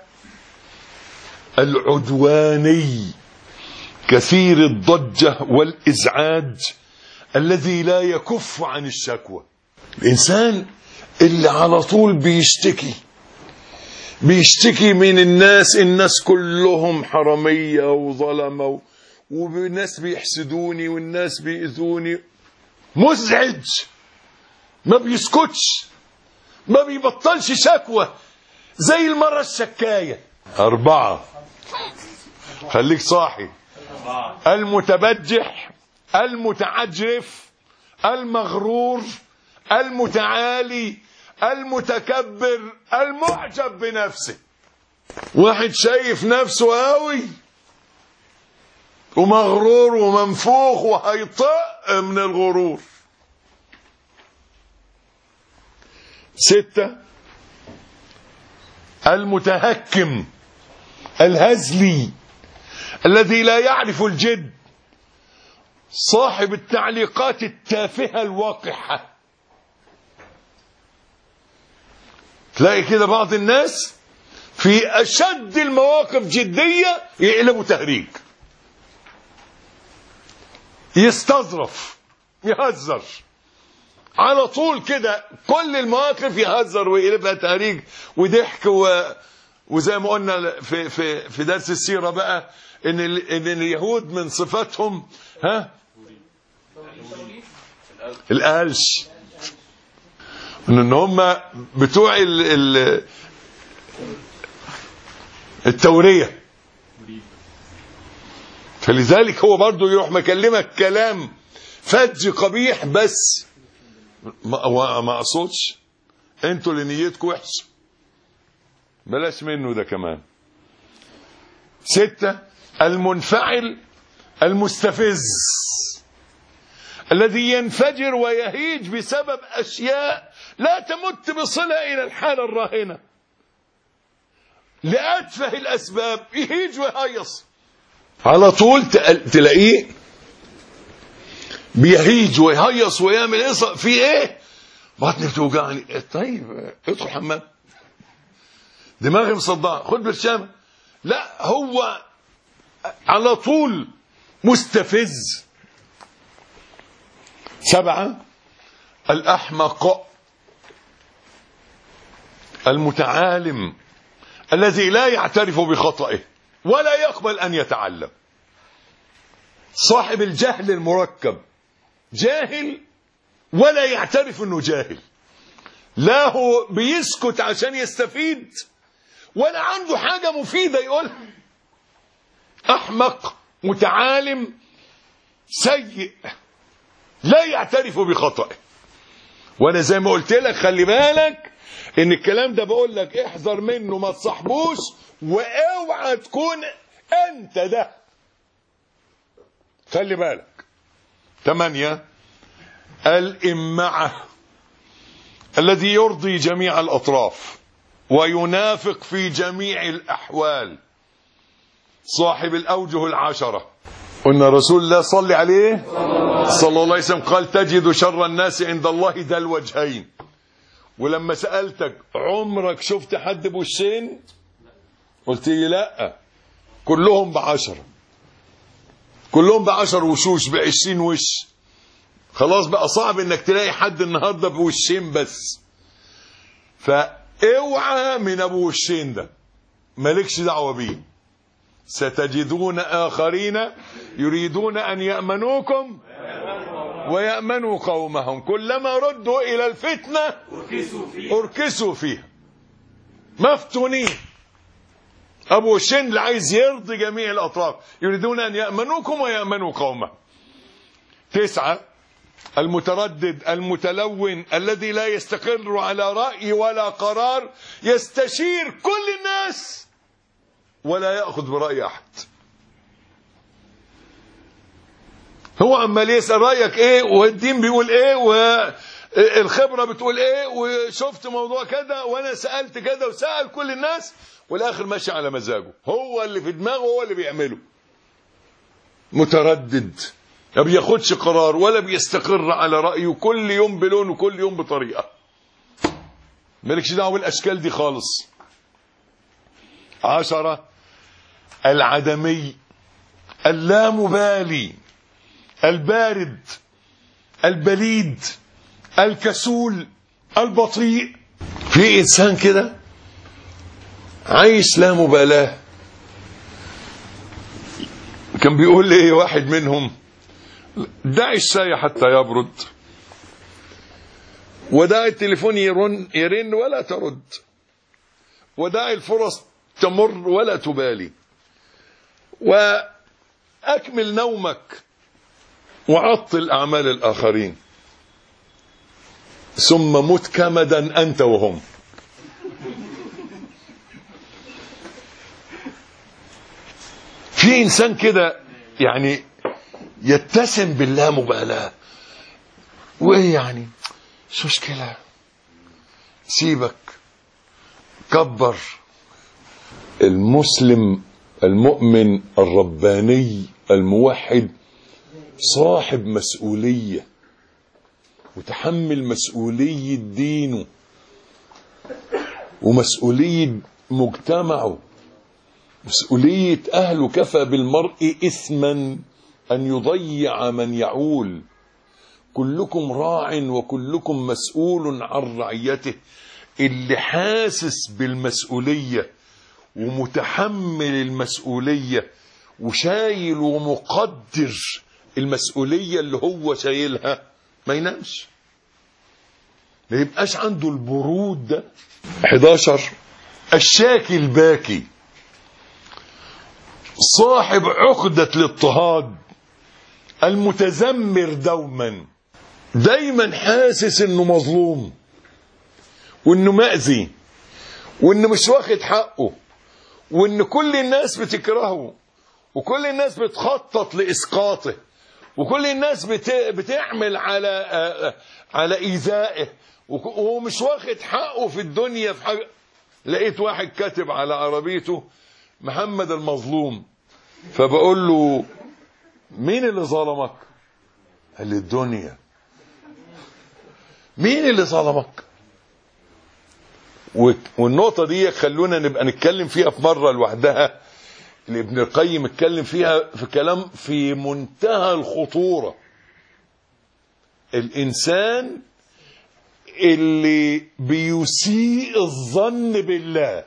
[SPEAKER 1] العدواني كثير الضجة والإزعاج الذي لا يكف عن الشكوى. الإنسان اللي على طول بيشتكي من الناس كلهم حرامية وظلمة، والناس بيحسدوني والناس بيؤذوني، مزعج، ما بيسكتش، ما بيبطلش شكوى زي المرة الشكاية. 4 خليك صاحي، المتبجح، المتعجرف، المغرور، المتعالي، المتكبر، المعجب بنفسه. واحد شايف نفسه قوي ومغرور ومنفوخ وهيطق من الغرور. 6 المتهكم الهزلي الذي لا يعرف الجد، صاحب التعليقات التافهة الوقحة. تلاقي كده بعض الناس في أشد المواقف جدية يقلبوا تهريج، يستظرف، يهزر على طول كده، كل المواقف يهزر ويقلبها تهريج وضحك. وزي ما قلنا في درس السيرة بقى ان اليهود من صفاتهم القلش، ان هم بتوع التورية. فلذلك هو برضو يروح مكلمك كلام فج قبيح، بس ما اقصدش، انتوا اللي نيتكم وحشه، بلاش منه ده كمان. 6 المنفعل المستفز الذي ينفجر ويهيج بسبب أشياء لا تمت بصلة إلى الحالة الراهنة، لأتفه الأسباب يهيج ويهيص على طول. تلاقيه بيهيج ويهيص ويعمل ايه، في ايه، بطني بتوجعني، طيب ادخل حمام، دماغي مصدعه، خد برشامه. لا، هو على طول مستفز. 7 الأحمق المتعالم الذي لا يعترف بخطئه ولا يقبل أن يتعلم، صاحب الجهل المركب، جاهل ولا يعترف أنه جاهل، لا هو بيسكت عشان يستفيد ولا عنده حاجة مفيدة يقولها. أحمق متعالم سيء لا يعترف بخطئه. وانا زي ما قلت لك خلي بالك ان الكلام ده بقول لك احذر منه، ما تصاحبوش، واوعى تكون انت ده، خلي بالك. 8 الإمعة الذي يرضي جميع الأطراف وينافق في جميع الأحوال، صاحب الأوجه 10. قلنا رسول الله صلى عليه صلى الله عليه وسلم قال تجد شر الناس عند الله ذا الوجهين. ولما سألتك عمرك شفت حد بوشين، قلت لي لا، كلهم ب10، كلهم ب10 وشوش، ب20 وش. خلاص بقى صعب انك تلاقي حد النهارده بوشين بس، فاوعى من ابو وشين ده، مالكش دعوه بيه. ستجدون آخرين يريدون أن يأمنوكم ويأمنوا قومهم كلما ردوا إلى الفتنة أركسوا فيها، مفتونين. أبو وشين اللي عايز يرضي جميع الأطراف، يريدون أن يأمنوكم ويأمنوا قومهم. 9 المتردد المتلون الذي لا يستقر على رأي ولا قرار، يستشير كل الناس ولا يأخذ برأي أحد. هو عمال يسأل رأيك ايه، والدين بيقول ايه، والخبرة بتقول ايه، وشفت موضوع كذا، وانا سألت كذا، وسأل كل الناس، والاخر ماشي على مزاجه، هو اللي في دماغه هو اللي بيعمله. متردد ما بياخدش قرار ولا بيستقر على رأيه، كل يوم بلون وكل يوم بطريقة. مالكش دعوه بالاشكال دي خالص. 10 العدمي اللامبالي البارد البليد الكسول البطيء. في انسان كده عايش لا مبالاة. كان بيقول لي واحد منهم: دع الشاي حتى يبرد، ودع التليفون يرن ولا ترد، ودع الفرص تمر ولا تبالي، وأكمل نومك وعطل أعمال الآخرين، ثم مت كمدا أنت وهم. في إنسان كده يعني يتسم بالله مبالاة، وإيه يعني مش مشكلة، سيبك، كبر. المسلم المؤمن الرباني الموحد صاحب مسؤولية، وتحمل مسؤولية دينه ومسؤولية مجتمعه، مسؤولية أهله. كفى بالمرء إثما أن يضيع من يعول، كلكم راع وكلكم مسؤول عن رعيته. اللي حاسس بالمسؤولية ومتحمل المسؤولية وشايل ومقدر المسؤولية اللي هو شايلها ما ينامش، ما يبقاش عنده البرود ده. 11 الشاكي الباكي صاحب عقدة الاضطهاد المتذمر دوما، دايما حاسس انه مظلوم وانه مأذي وانه مش واخد حقه، وان كل الناس بتكرهه، وكل الناس بتخطط لإسقاطه، وكل الناس بتعمل على إيذائه، وهو مش واخد حقه في الدنيا في حاجة. لقيت واحد كاتب على عربيته محمد المظلوم، فبقول له: مين اللي ظلمك؟ قال لي: الدنيا. مين اللي ظلمك؟ والنقطة دي خلونا نبقى نتكلم فيها في مرة لوحدها، اللي ابن القيم اتكلم فيها في كلام في منتهى الخطورة. الإنسان اللي بيسيء الظن بالله،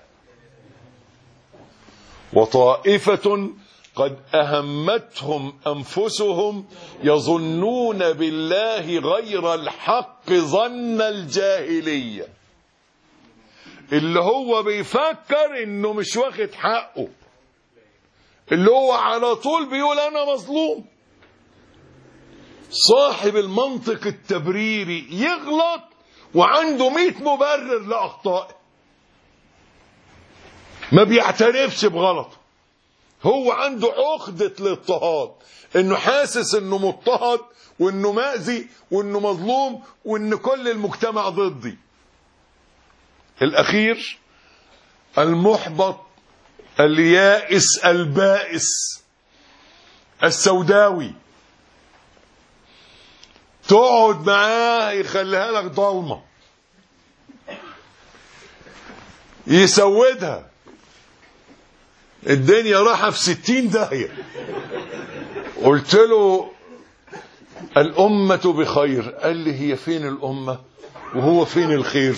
[SPEAKER 1] وطائفة قد أهمتهم أنفسهم يظنون بالله غير الحق ظن الجاهلية، اللي هو بيفكر انه مش واخد حقه، اللي هو على طول بيقول انا مظلوم. صاحب المنطق التبريري يغلط وعنده 100 مبرر لأخطائه، ما بيعترفش بغلطه. هو عنده عقدة الاضطهاد، انه حاسس انه مضطهد وانه مأذي وانه مظلوم وان كل المجتمع ضدي. الأخير المحبط اليائس البائس السوداوي، تقعد معاه يخليها لك ضلمة، يسودها، الدنيا راحة في 60 داهية. قلت له: الأمة بخير. قال لي: هي فين الأمة وهو فين الخير؟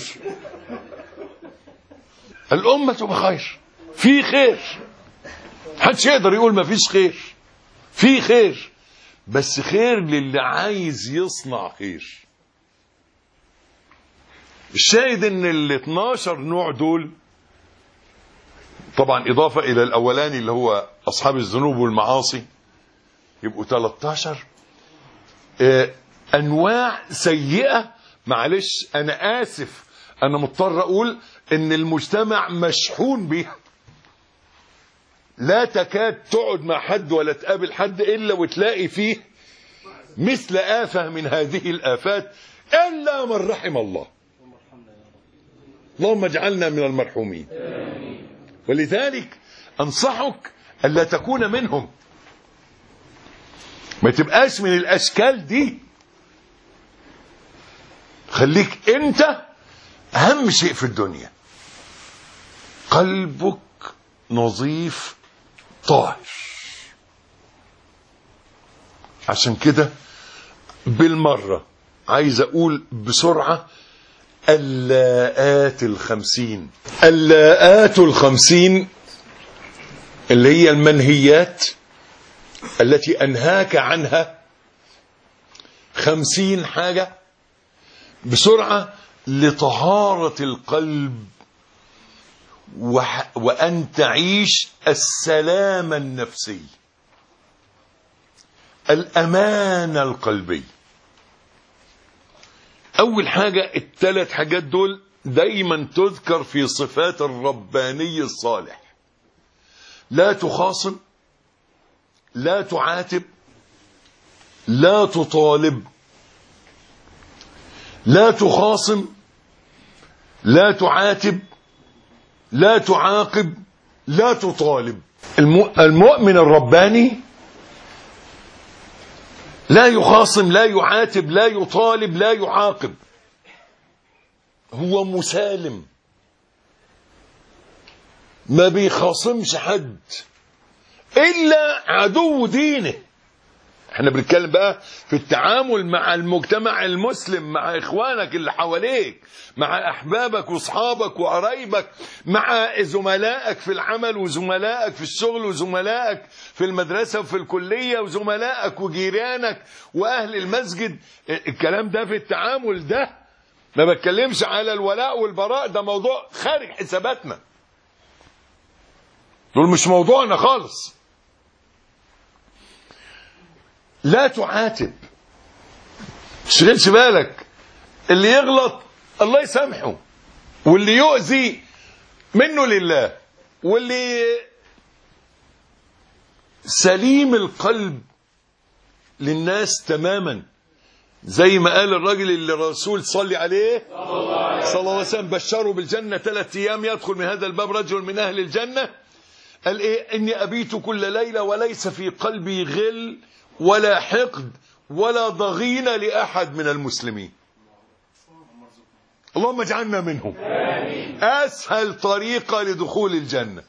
[SPEAKER 1] الأمة بخير، في خير، محدش يقدر يقول ما فيش خير، في خير، بس خير للي عايز يصنع خير. الشاهد ان ال 12 نوع دول طبعا اضافة الى الاولاني اللي هو اصحاب الذنوب والمعاصي يبقوا 13. أنواع سيئة. معلش أنا آسف، أنا مضطر أقول إن المجتمع مشحون بيها. لا تكاد تقعد مع حد ولا تقابل حد إلا وتلاقي فيه مثل آفة من هذه الآفات، إلا من رحم الله. اللهم اجعلنا من المرحومين. ولذلك أنصحك ألا تكون منهم، ما تبقاش من الأشكال دي. خليك أنت أهم شيء في الدنيا، قلبك نظيف طاهر. عشان كده بالمرة عايز أقول بسرعة اللاءات 50. اللاءات 50 اللي هي المنهيات التي أنهاك عنها 50 حاجة بسرعة لطهارة القلب وأن تعيش السلام النفسي، الأمان القلبي. أول حاجة، الثلاث حاجات دول دايما تذكر في صفات الرباني الصالح: لا تخاصم، لا تعاتب، لا تطالب. لا تخاصم، لا تعاتب، لا تعاقب، لا تطالب. المؤمن الرباني لا يخاصم، لا يعاتب، لا يطالب، لا يعاقب. هو مسالم، ما بيخاصمش حد إلا عدو دينه. احنا بنتكلم بقى في التعامل مع المجتمع المسلم، مع اخوانك اللي حواليك، مع احبابك واصحابك وقرايبك، مع زملائك في العمل وزملائك في الشغل وزملائك في المدرسة وفي الكلية وزملائك وجيرانك واهل المسجد. الكلام ده في التعامل ده، ما بتكلمش على الولاء والبراء، ده موضوع خارج حساباتنا، دول مش موضوعنا خالص. لا تعاتب، تشغلش بالك، اللي يغلط الله يسامحه، واللي يؤذي منه لله، واللي سليم القلب للناس تماما، زي ما قال الراجل اللي الرسول صلى عليه صلى الله عليه وسلم بشره بالجنة 3 أيام يدخل من هذا الباب رجل من أهل الجنة. قال إيه؟ إني أبيت كل ليلة وليس في قلبي غل ولا حقد ولا ضغين لأحد من المسلمين. اللهم اجعلنا منهم. أسهل طريقة لدخول الجنة: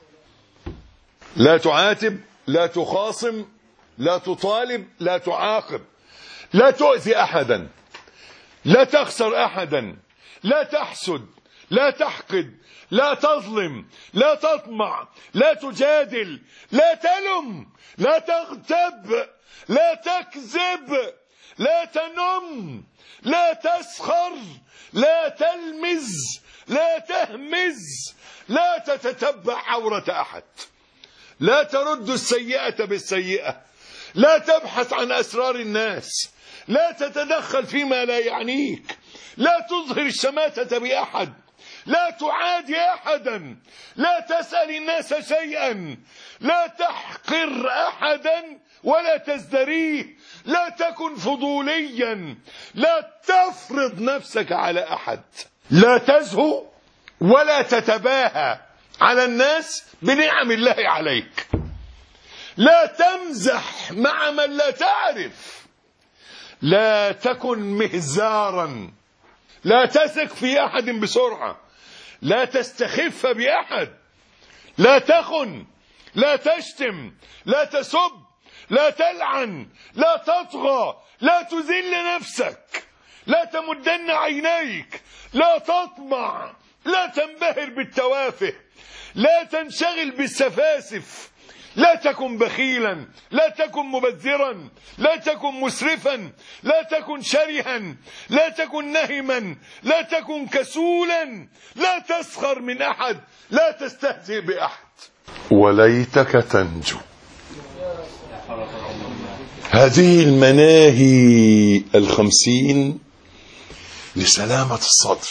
[SPEAKER 1] لا تعاتب، لا تخاصم، لا تطالب، لا تعاقب، لا تؤذي أحدا، لا تخسر أحدا، لا تحسد، لا تحقد، لا تظلم، لا تطمع، لا تجادل، لا تلم، لا تغتب، لا تكذب، لا تنم، لا تسخر، لا تلمز، لا تهمز، لا تتتبع عورة أحد، لا ترد السيئة بالسيئة، لا تبحث عن أسرار الناس، لا تتدخل فيما لا يعنيك، لا تظهر الشماتة بأحد، لا تعادي أحدا، لا تسأل الناس شيئا، لا تحقر أحدا ولا تزدريه، لا تكن فضوليا، لا تفرض نفسك على أحد، لا تزهو ولا تتباهى على الناس بنعم الله عليك، لا تمزح مع من لا تعرف، لا تكن مهزارا، لا تثق في أحد بسرعة، لا تستخف بأحد، لا تخن، لا تشتم، لا تسب، لا تلعن، لا تطغى، لا تذل نفسك، لا تمدن عينيك، لا تطمع، لا تنبهر بالتوافه، لا تنشغل بالسفاسف، لا تكن بخيلا، لا تكن مبذرا، لا تكن مسرفا، لا تكن شرها، لا تكن نهما، لا تكن كسولا، لا تسخر من أحد، لا تستهزئ بأحد. وليتك تنجو. هذه المناهي 50 لسلامة الصدر،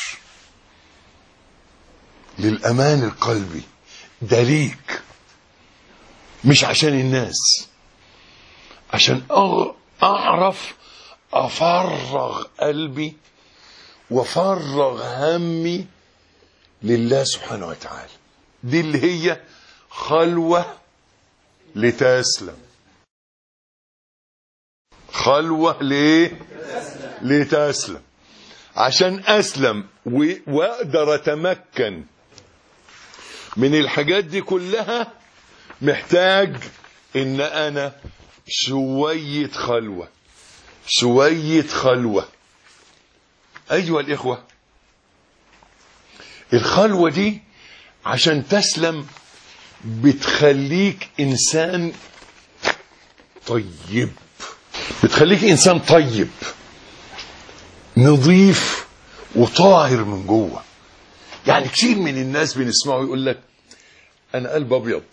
[SPEAKER 1] للأمان القلبي، ده ليك، مش عشان الناس، عشان أعرف أفرغ قلبي وأفرغ همي لله سبحانه وتعالى. دي اللي هي خلوة لتسلم. خلوة ليه؟ لتسلم. عشان أسلم وأقدر أتمكن من الحاجات دي كلها، محتاج إن أنا شوية خلوة، شوية خلوة. أيها الإخوة، الخلوة دي عشان تسلم بتخليك إنسان طيب، بتخليك إنسان طيب نظيف وطاهر من جوه. يعني كثير من الناس بنسمعه يقول لك أنا قلب أبيض.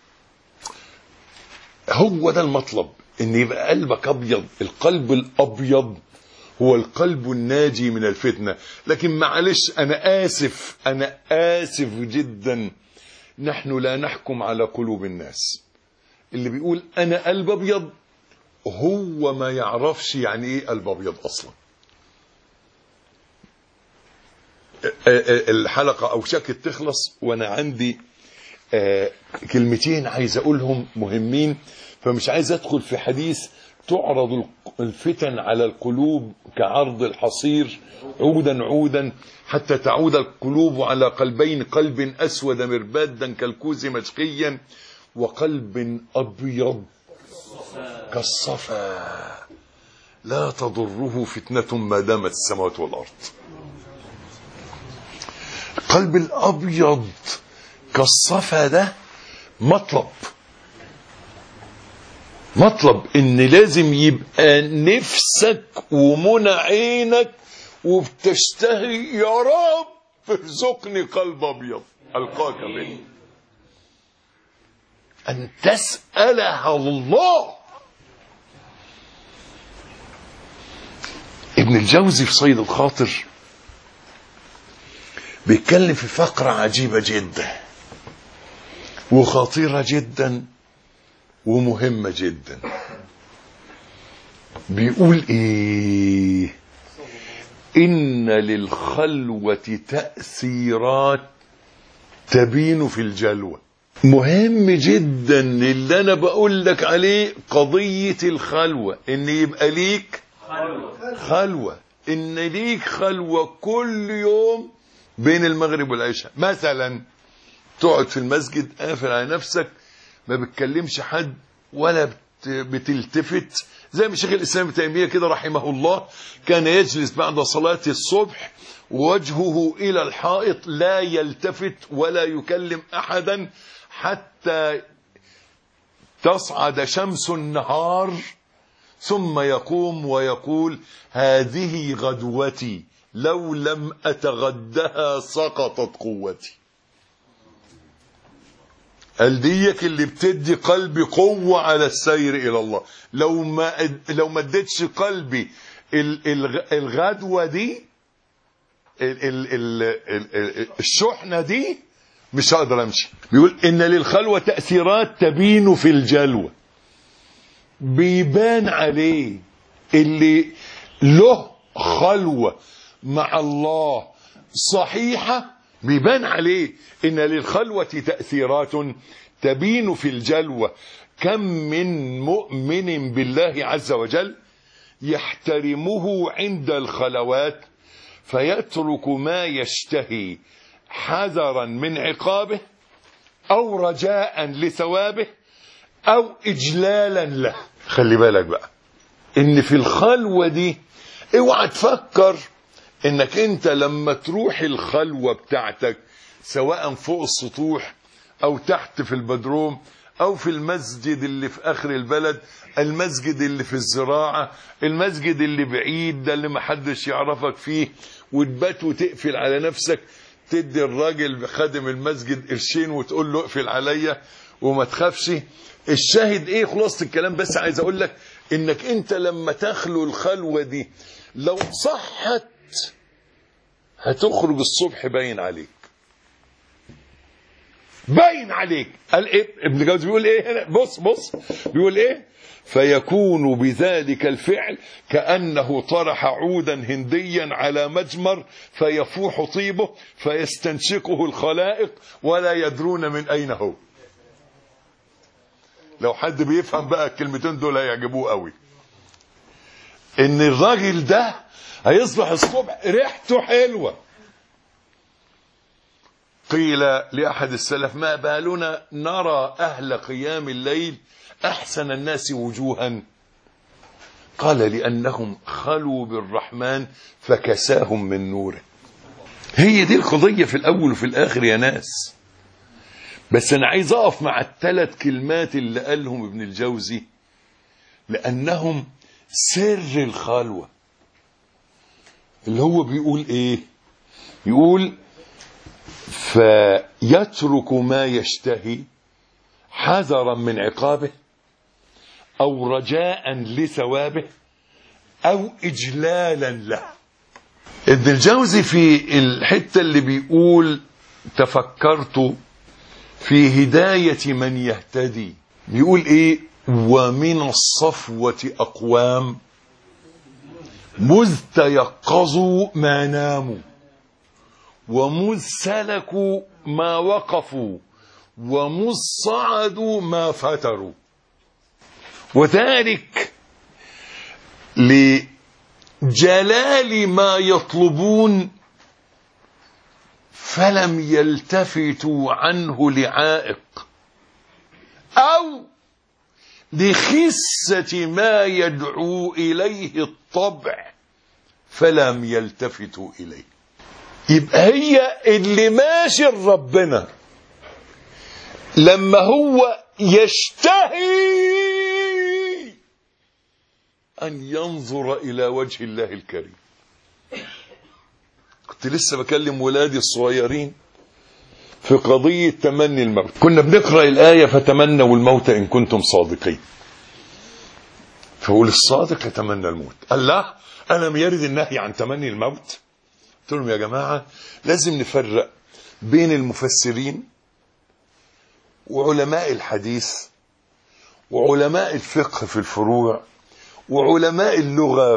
[SPEAKER 1] هو ده المطلب، إن يبقى قلبك أبيض. القلب الأبيض هو القلب الناجي من الفتنة. لكن معلش، أنا آسف جدا، نحن لا نحكم على قلوب الناس. اللي بيقول أنا قلب أبيض هو ما يعرفش يعني إيه قلب أبيض أصلا. الحلقة أوشكت تخلص وأنا عندي كلمتين عايز أقولهم مهمين، فمش عايز أدخل في حديث تعرض الفتن على القلوب كعرض الحصير عودا عودا حتى تعود القلوب على قلبين، قلب أسود مربادا كالكوز مشقيا وقلب أبيض كالصفا لا تضره فتنة ما دامت السماوات والأرض. القلب الأبيض كالصفا ده مطلب ان لازم يبقى نفسك ومنى عينك وبتشتهي يا رب ارزقني قلب ابيض القاك به، ان تسألها الله. ابن الجوزي في صيد الخاطر بيتكلم في فقرة عجيبة جدا وخطيرة جدا ومهمة جدا. بيقول ايه؟ ان للخلوة تأثيرات تبين في الجلوة. مهم جدا اللي انا بقول لك عليه، قضية الخلوة، ان يبقى ليك خلوة، ان ليك خلوة كل يوم بين المغرب والعشاء. مثلا تقعد في المسجد قافل على نفسك، ما بتكلمش حد ولا بتلتفت، زي ما شيخ الإسلام ابن تيمية كده رحمه الله كان يجلس بعد صلاة الصبح وجهه إلى الحائط لا يلتفت ولا يكلم أحدا حتى تصعد شمس النهار، ثم يقوم ويقول هذه غدوتي لو لم أتغدها سقطت قوتي. قال ديك اللي بتدي قلبي قوة على السير إلى الله. لو ما اديتش قلبي الغدوة دي، الشحنة دي، مش هقدر امشي. بيقول ان للخلوة تأثيرات تبين في الجلوة. بيبان عليه اللي له خلوة مع الله صحيحة، بيبان عليه ان للخلوة تأثيرات تبين في الجلوة. كم من مؤمن بالله عز وجل يحترمه عند الخلوات فيترك ما يشتهي حذرا من عقابه او رجاء لثوابه او اجلالا له. خلي بالك بقى ان في الخلوة دي اوعى تفكر انك انت لما تروح الخلوة بتاعتك سواء فوق السطوح او تحت في البدروم او في المسجد اللي في اخر البلد، المسجد اللي في الزراعة، المسجد اللي بعيد ده اللي محدش يعرفك فيه، وتبات وتقفل على نفسك، تدي الراجل خادم المسجد قرشين وتقول له اقفل عليا وما تخافش. الشاهد ايه؟ خلاصة الكلام بس عايز اقول لك انك انت لما تخلو الخلوة دي لو صحت هتخرج الصبح باين عليك، باين عليك. قال ايه ابن جوزي؟ بيقول ايه هنا؟ بص بيقول ايه: فيكون بذلك الفعل كأنه طرح عودا هنديا على مجمر فيفوح طيبه فيستنشقه الخلائق ولا يدرون من اين هو. لو حد بيفهم بقى الكلمتين دول هيعجبوه قوي، ان الراجل ده هيصبح الصبح ريحته حلوة. قيل لأحد السلف: ما بالنا نرى أهل قيام الليل أحسن الناس وجوها؟ قال: لأنهم خلوا بالرحمن فكساهم من نوره. هي دي القضية في الأول وفي الآخر يا ناس. بس أنا عايز أقف مع الثلاث كلمات اللي قالهم ابن الجوزي، لأنهم سر الخلوة. اللي هو بيقول إيه؟ يقول: فيترك ما يشتهي حذرا من عقابه أو رجاء لثوابه أو إجلالا له. ابن الجوزي في الحتة اللي بيقول تفكرت في هداية من يهتدي، بيقول إيه: ومن الصفوة أقوام مذ تيقظوا ما ناموا ومذ سلكوا ما وقفوا ومذ صعدوا ما فتروا، وذلك لجلال ما يطلبون فلم يلتفتوا عنه لعائق، أو لخسة ما يدعو إليه الطبع فلم يلتفتوا إليه. يبقى هي اللي ماشي ربنا لما هو يشتهي أن ينظر إلى وجه الله الكريم. كنت لسه بكلم ولادي الصغيرين في قضية تمني الموت. كنا بنقرأ الآية: فتمنوا الموت إن كنتم صادقين. فقول الصادق يتمنى الموت. قال: لا، ألم يرد النهي عن تمني الموت؟ قلت لهم: يا جماعة لازم نفرق بين المفسرين وعلماء الحديث وعلماء الفقه في الفروع وعلماء اللغة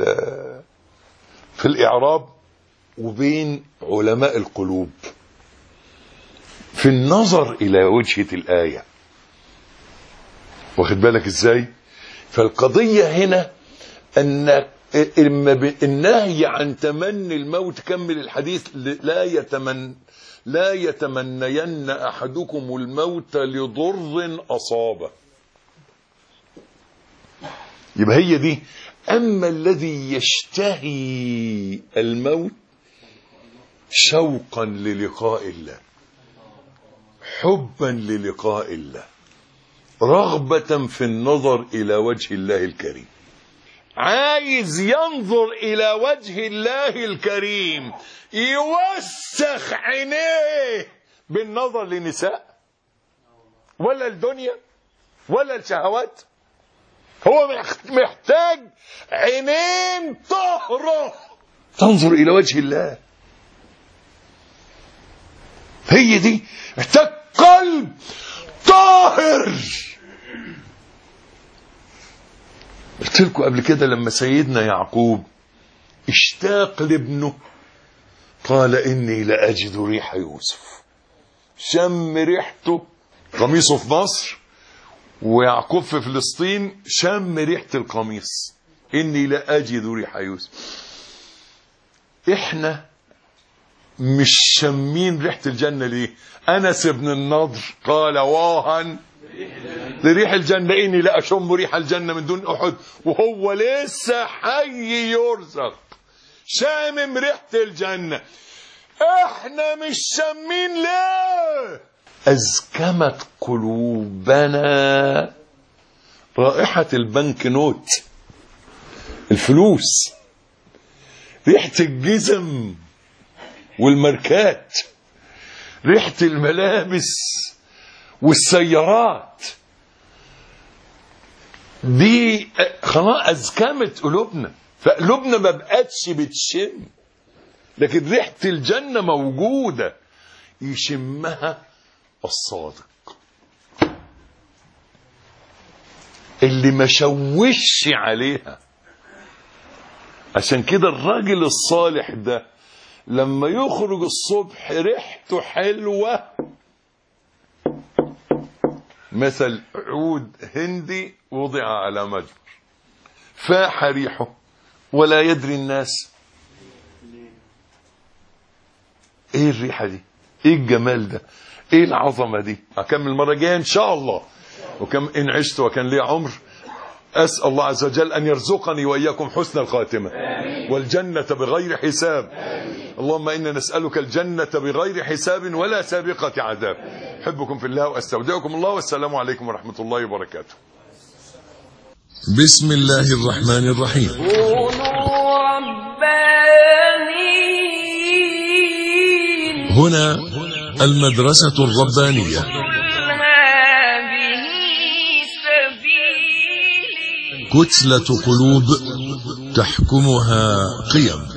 [SPEAKER 1] في الإعراب، وبين علماء القلوب في النظر إلى وجهة الآية. واخد بالك إزاي؟ فالقضية هنا أن النهي عن تمني الموت، كمل الحديث: لا يتمنين أحدكم الموت لضر أصابه. يبقى هي دي. أما الذي يشتهي الموت شوقا للقاء الله، حبا للقاء الله، رغبة في النظر إلى وجه الله الكريم، عايز ينظر إلى وجه الله الكريم، يوسخ عينيه بالنظر للنساء ولا الدنيا ولا الشهوات. هو محتاج عينين طاهرة تنظر إلى وجه الله. هي دي. محتاج قلب طاهر. قلت لكم قبل كده لما سيدنا يعقوب اشتاق لابنه قال: إني لأجد ريح يوسف. شم ريحته، قميصه في مصر ويعقوب في فلسطين، شم ريحة القميص. إني لأجد ريح يوسف. إحنا مش شمين ريحة الجنة ليه؟ أنس بن النضر قال: واها لريح الجنة إني لا أشم ريح الجنة من دون أحد، وهو لسه حي يرزق شامم ريحة الجنة. إحنا مش شامين ليه؟ أزكمت قلوبنا رائحة البنك نوت، الفلوس، ريحة الجزم والماركات، ريحة الملابس والسيارات. دي خلاص أزكمت قلوبنا، فقلوبنا ما بقتش بتشم، لكن ريحة الجنة موجودة يشمها الصادق اللي ما شوش عليها. عشان كده الراجل الصالح ده لما يخرج الصبح ريحته حلوة مثل عود هندي وضع على مجمر فاح ريحه ولا يدري الناس ايه الريحة دي، ايه الجمال ده، ايه العظمة دي. اكمل المرة الجاية ان شاء الله، وكم ان عشت وكان لي عمر. أسأل الله عز وجل أن يرزقني وإياكم حسن الخاتمة والجنة بغير حساب. اللهم إنا نسألك الجنة بغير حساب ولا سابقة عذاب. أحبكم في الله وأستودعكم الله، والسلام عليكم ورحمة الله وبركاته.
[SPEAKER 2] بسم الله الرحمن الرحيم.
[SPEAKER 3] كونوا ربانيين.
[SPEAKER 2] هنا المدرسة الربانية.
[SPEAKER 3] هذه سبيلي.
[SPEAKER 2] كتلة قلوب تحكمها قيم.